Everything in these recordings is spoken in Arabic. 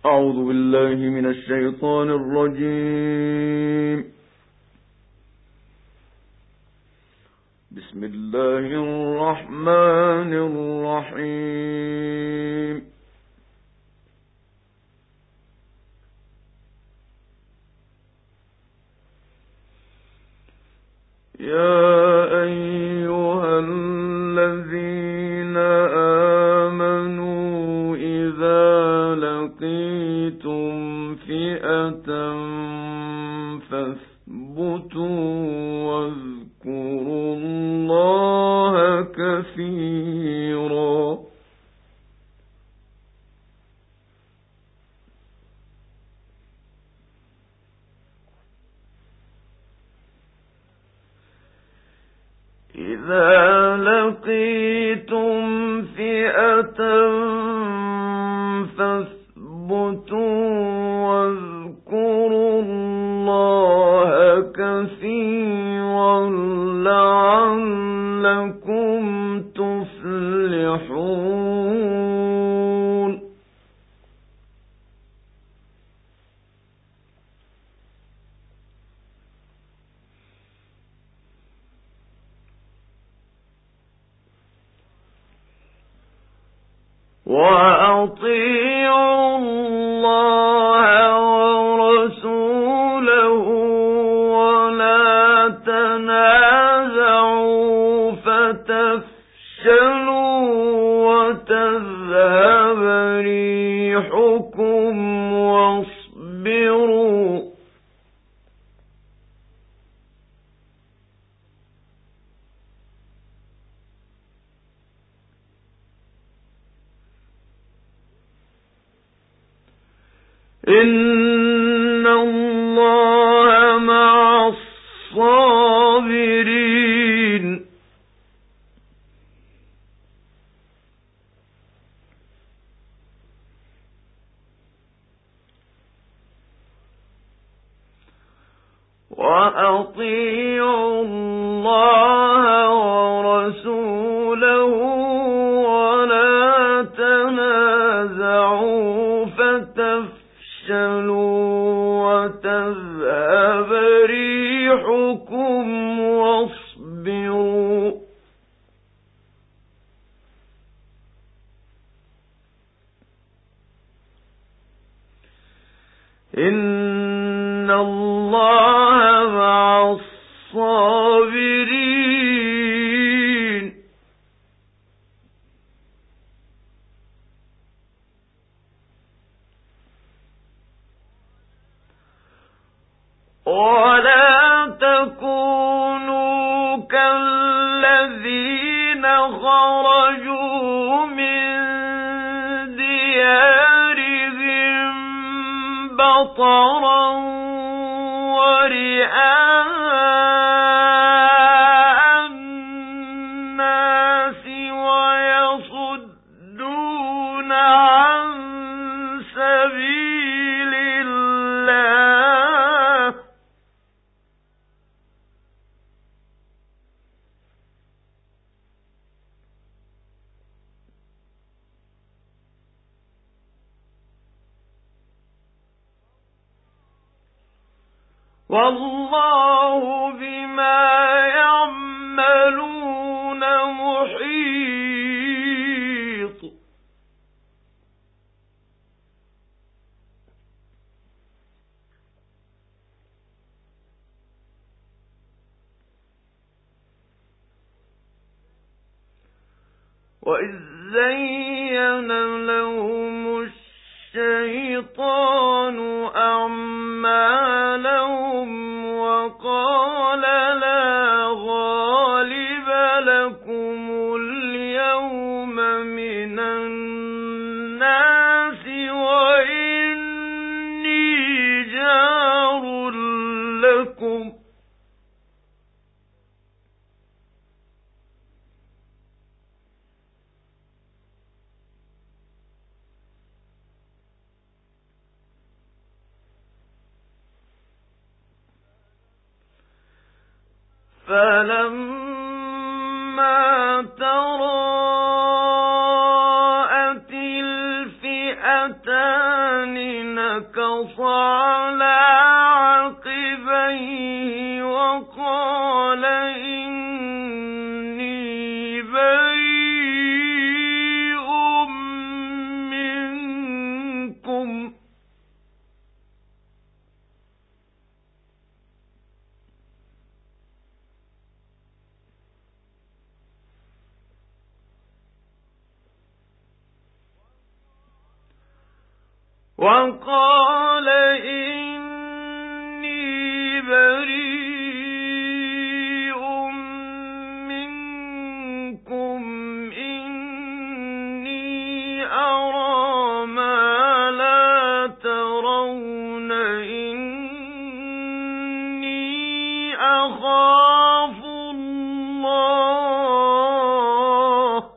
أعوذ بالله من الشيطان الرجيم. بسم الله الرحمن الرحيم. يا أيها الذين آمنوا إذا لقيتم فئة فاثبتوا واذكروا الله كثيرا إذا لقيتم فئة فاثبتوا واذكروا الله كثيرا لعلكم تفلحون. وأطيعوا الله ورسوله ولا تنازعوا فتفشلوا وتذهب ريحكم واصبروا إن الله مع الصابرين. وأطيعوا الله ورسوله ولا تنازعوا فتفشلوا وتذهب ريحكم واصبروا إن الله مع الصابرين. ولا تكونوا كالذين خرجوا من ديارهم بطرا ورئاء الناس ويصدون عن سبيل الله والله بما يعملون محيط. وإذ زين لهم الشيطان أعمالهم وقال لا غالب لكم اليوم من الناس وإني جار لكم فلما تراءت الفئتان فنكص على عقبيه وقال إني بريء منكم وقال إني بريء منكم إني أرى ما لا ترون إني أخاف الله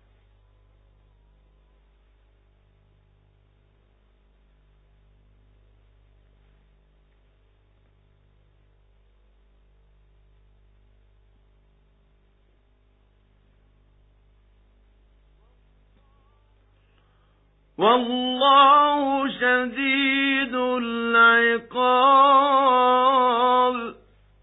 والله شديد العقاب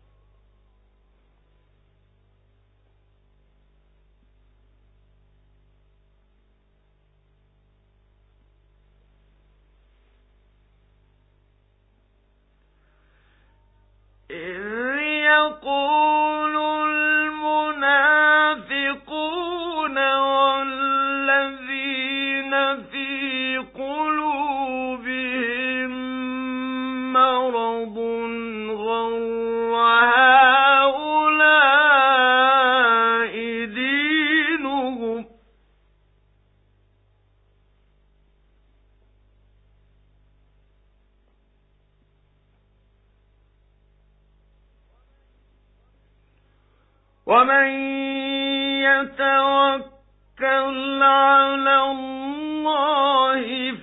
إذ يقول المنافقون والذين في قلوبهم مرض غر هؤلاء دينهم ومن يتوكل على الله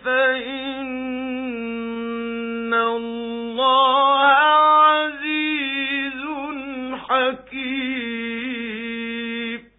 فإن الله عزيز حكيم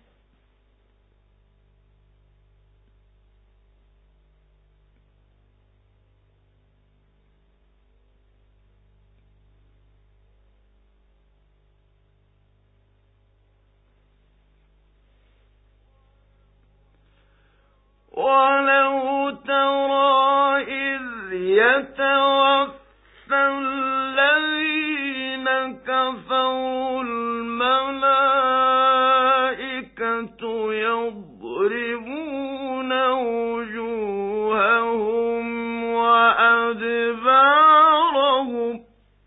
ولو ترى إذ يتوفى الذين كفروا الملائكة يضربون وجوههم وأدبارهم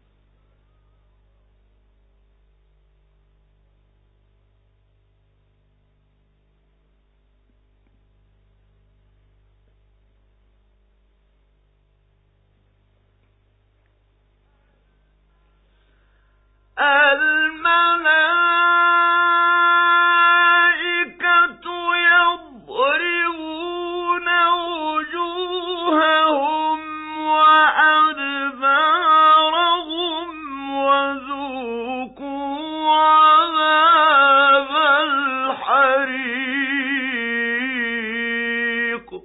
الملائكة يضربون وجوههم وأدبارهم وذوقوا عذاب الحريق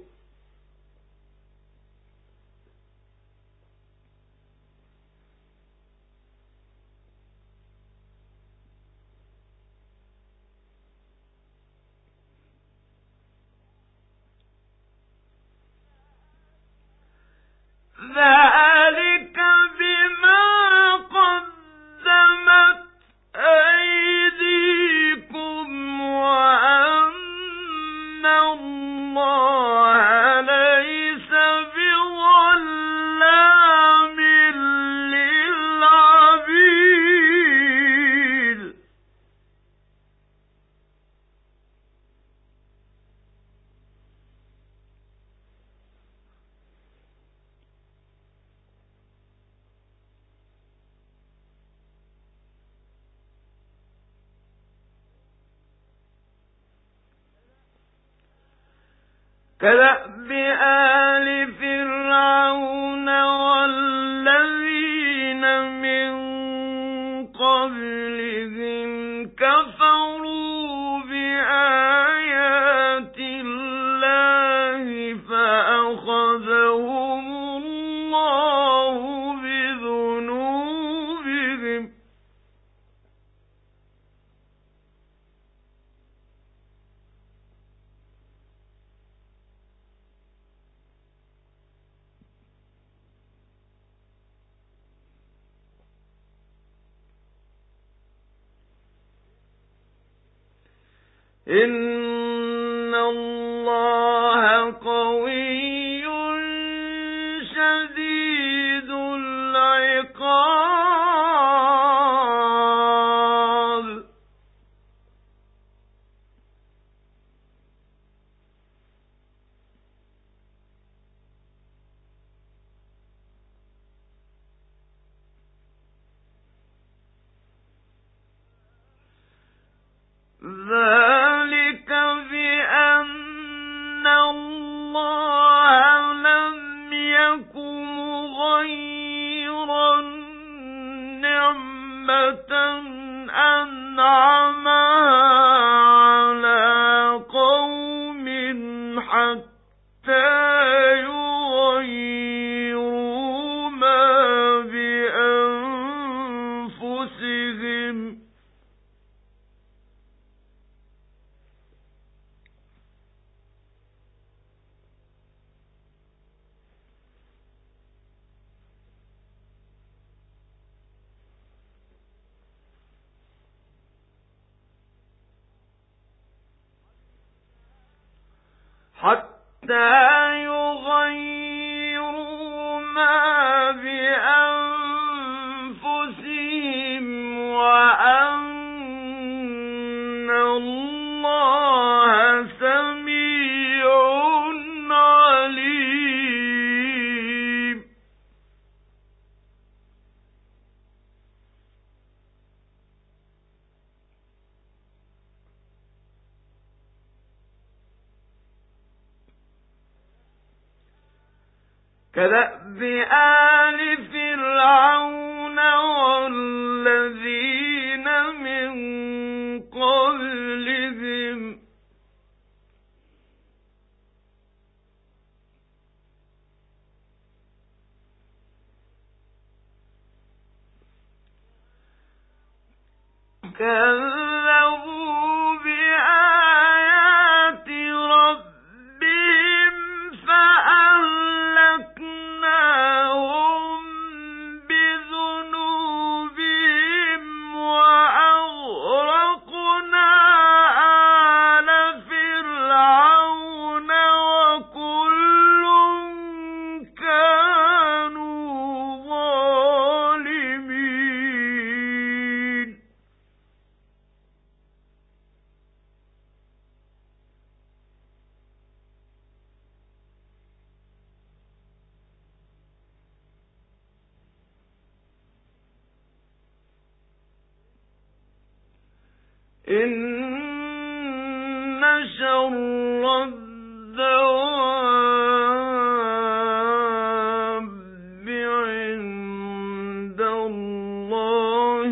ذلك بما قدمت أيديكم وأن الله ليس بظلام للعبيد كدأب آل فرعون والذين من قبلهم كفروا بآيات الله فأخذهم الله إن الله قوي شديد العقاب. ذلك بأن الله لم يكن مغيرا نعمة أنعمها على قوم حتى يغيروا ما بأنفسهم. حتى يغيروا ما بأنفسهم وأن الله سميع عليم. كدأب آل فرعون والذين من قبلهم كذبوا بآيات ربهم فأهلكناهم بذنوبهم وأغرقنا آل فرعون وكل كانوا ظالمين. إن شر الدواب عند الله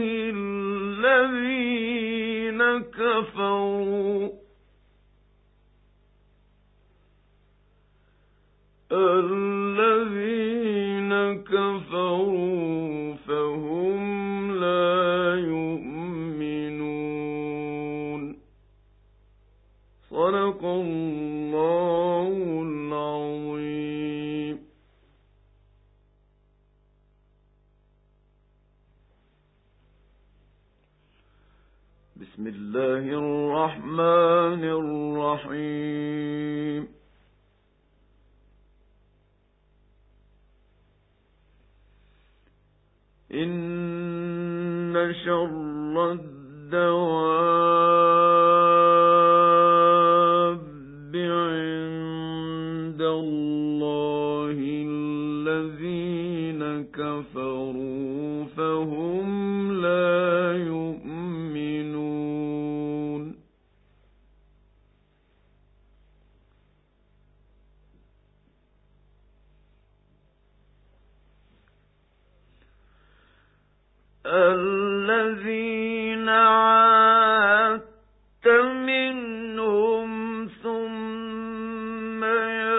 الذين كفروا فهم لا يؤمنون. صدق الله العظيم. بسم الله الرحمن الرحيم. إن شر الدواب عند الله الذين كفروا فهم لا يؤمنون. الذين عاهدت منهم ثم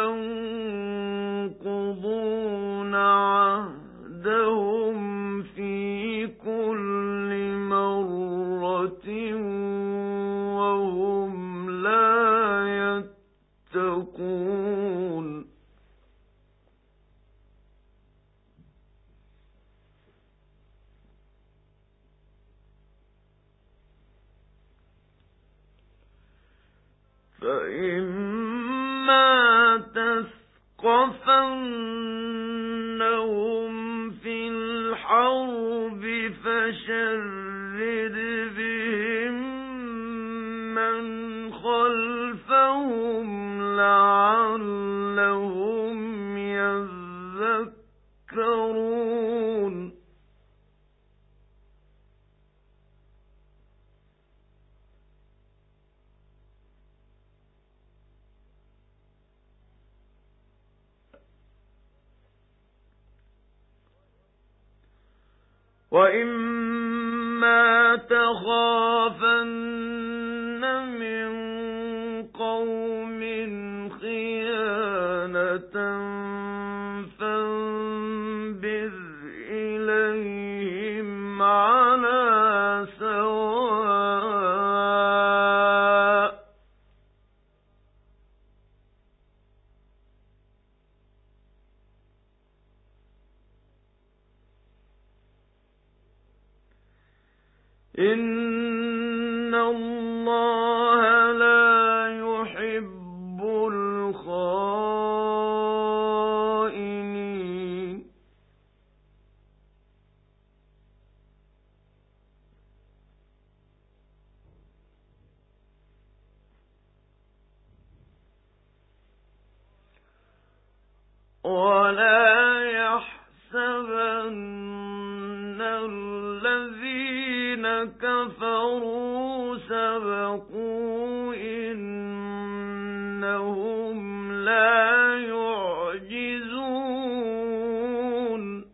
ينقضون عهدهم في كل مرة وهم لا يتقون. فإما تثقفنهم في الحرب فشرد بهم من خلفهم لعلهم يذكرون. وَإِمَّا تَخَافَنَّ مِن قَوْمٍ خِيَانَةً فَانبِذْ إِلَيْهِمْ عَلَىٰ سَوَاءٍ ۚ إِنَّ اللَّهَ لَا يُحِبُّ الْخَائِنِينَ. وَلَا يَحْسَبَنَّ الَّذِينَ كَفَرُوا سَبَقُوا إِنَّهُمْ لَا يُعْجِزُونَ.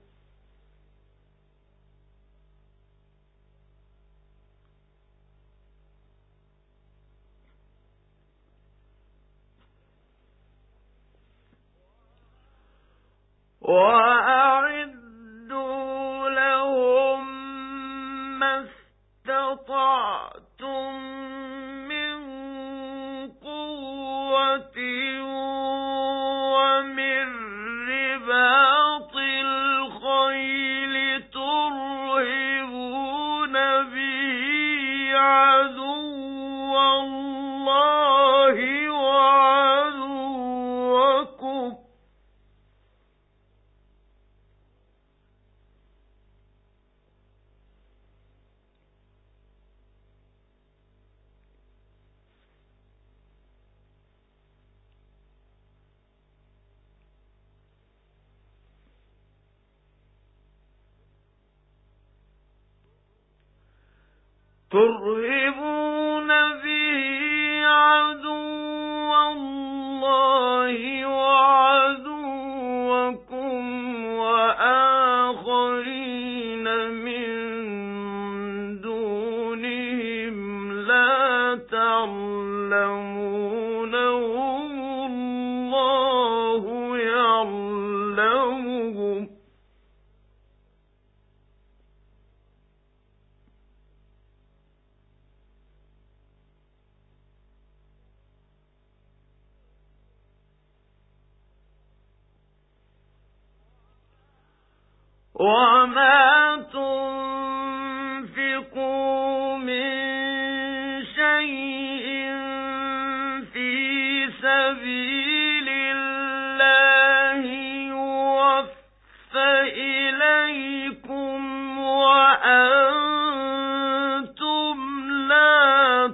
وَأَعِدُّوا لَهُم مَّا اسْتَطَعْتُم مِّن قُوَّةٍ وَمِن رِّبَاطِ الْخَيْلِ تُرْهِبُونَ بِهِ عَدُوَّ اللَّهِ وَعَدُوَّكُمْ ۚ تُرْهِبُونَ بِهِ عَدُوَّ اللَّهِ وَعَدُوَّكُمْ وَآخَرِينَ مِن دُونِهِمْ لَا تَعْلَمُونَهُمُ اللَّهُ يَعْلَمُهُمْ ۚ وَمَا تُنفِقُوا مِن شَيْءٍ فِي سَبِيلِ اللَّهِ يُوَفَّ إِلَيْكُمْ وَأَنتُمْ لَا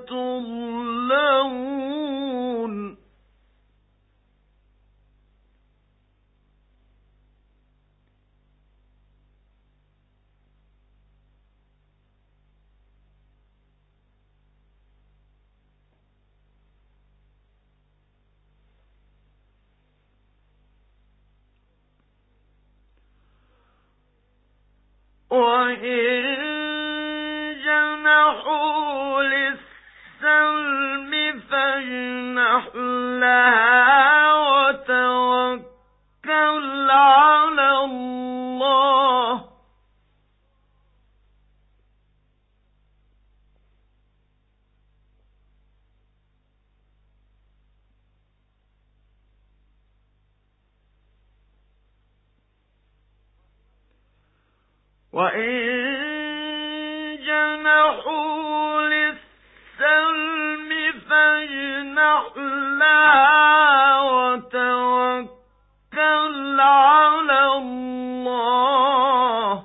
تُظْلَمُونَ. وَإِن جَنَحُوا لِلسَّلْمِ فَاجْنَحْ لَهَا وَتَوَكَّلْ عَلَى اللَّهِ ۚ وَإِن جَنَحُوا لِلسَّلْمِ فَاجْنَحْ لها وتوكل على الله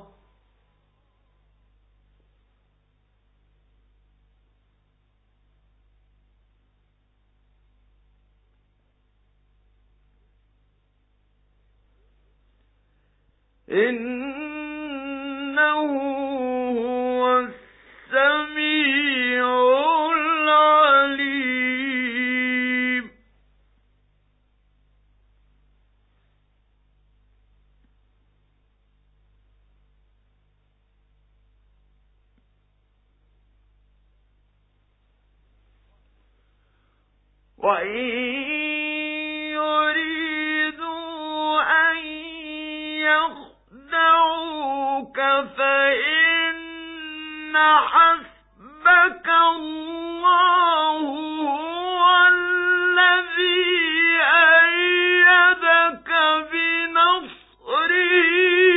إنه هو السميع العليم وإن يريدوا أن يخدعوك فإن حسبك الله هو الذي أيدك بنصره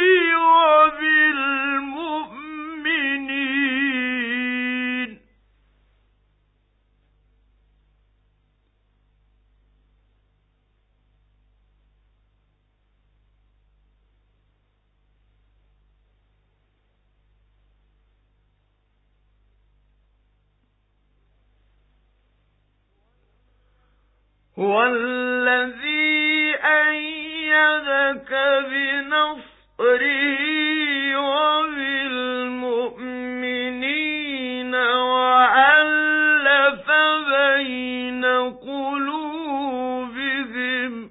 وبالمؤمنين هو الذي أيدك بنصره وبالمؤمنين وألف بين قلوبهم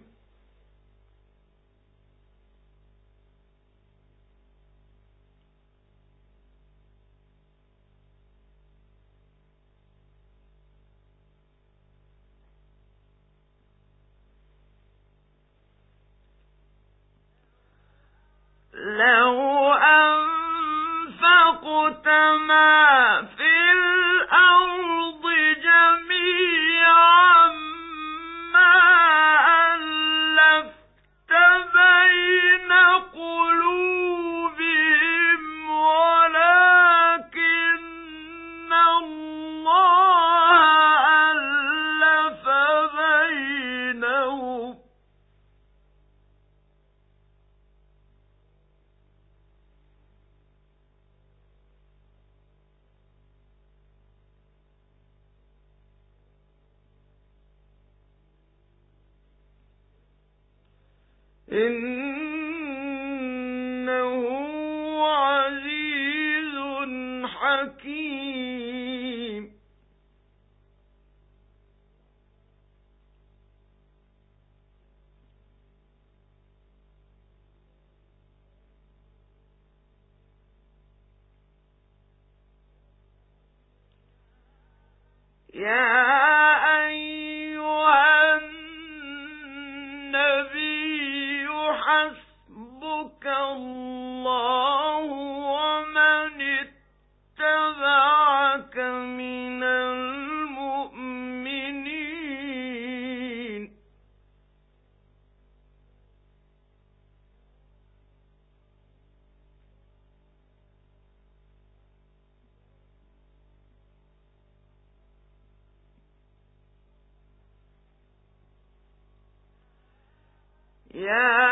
لو أنفقت ما في الأرض جميعا ما ألفت بين قلوبهم ولكن الله ألف بينهم إنه عزيز حكيم يا أيها النبي حسبك الله ومن اتبعك من المؤمنين يا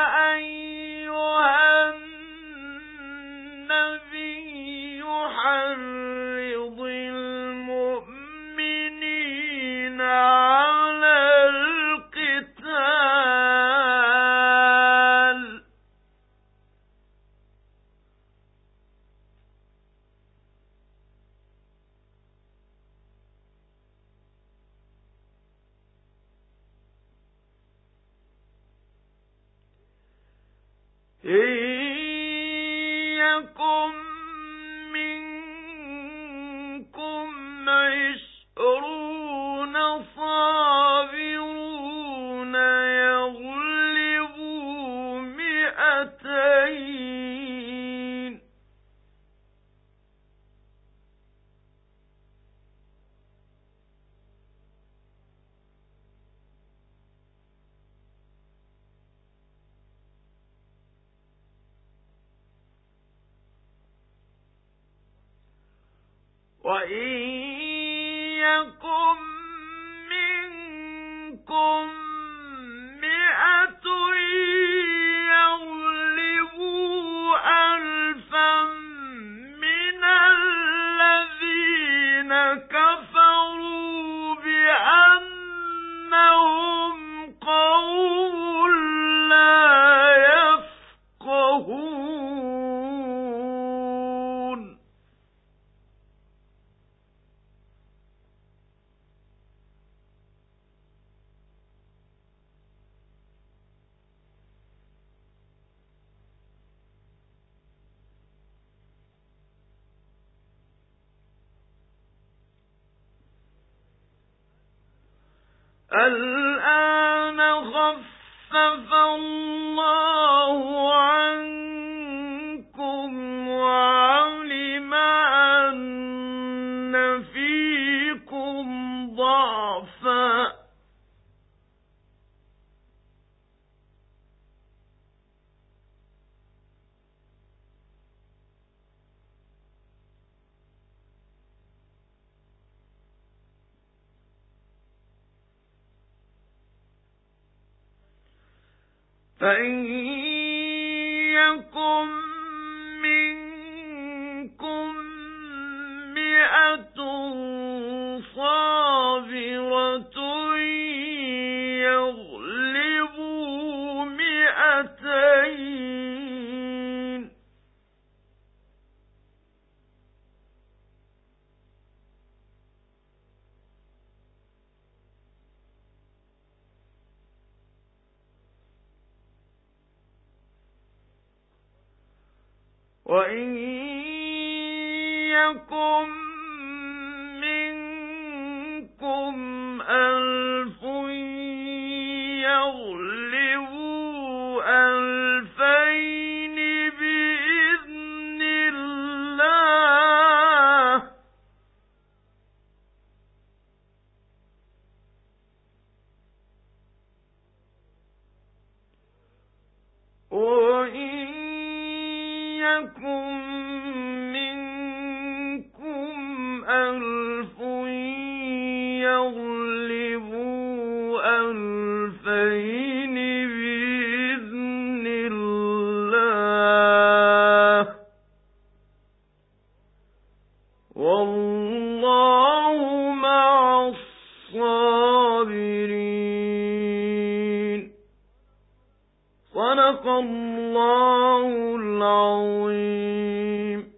أيها النبي حرض المؤمنين على القتال إن يكن منكم 20 صابرون يغلبوا 200 وإن يكن منكم مئة يغلبوا ألفا من الذين كفروا بأنهم قوم لا يفقهون الآن خفف الله عنكم وعلم أن فيكم ضعفا فإن يكن منكم مئة صابرة يغلبوا مئتين وإن يكن منكم ألف يغلبوا ألفين بإذن الله وإن يكن منكم ألف يغلبوا ألفين بإذن الله والله مع الصابرين. صدق الله العظيم.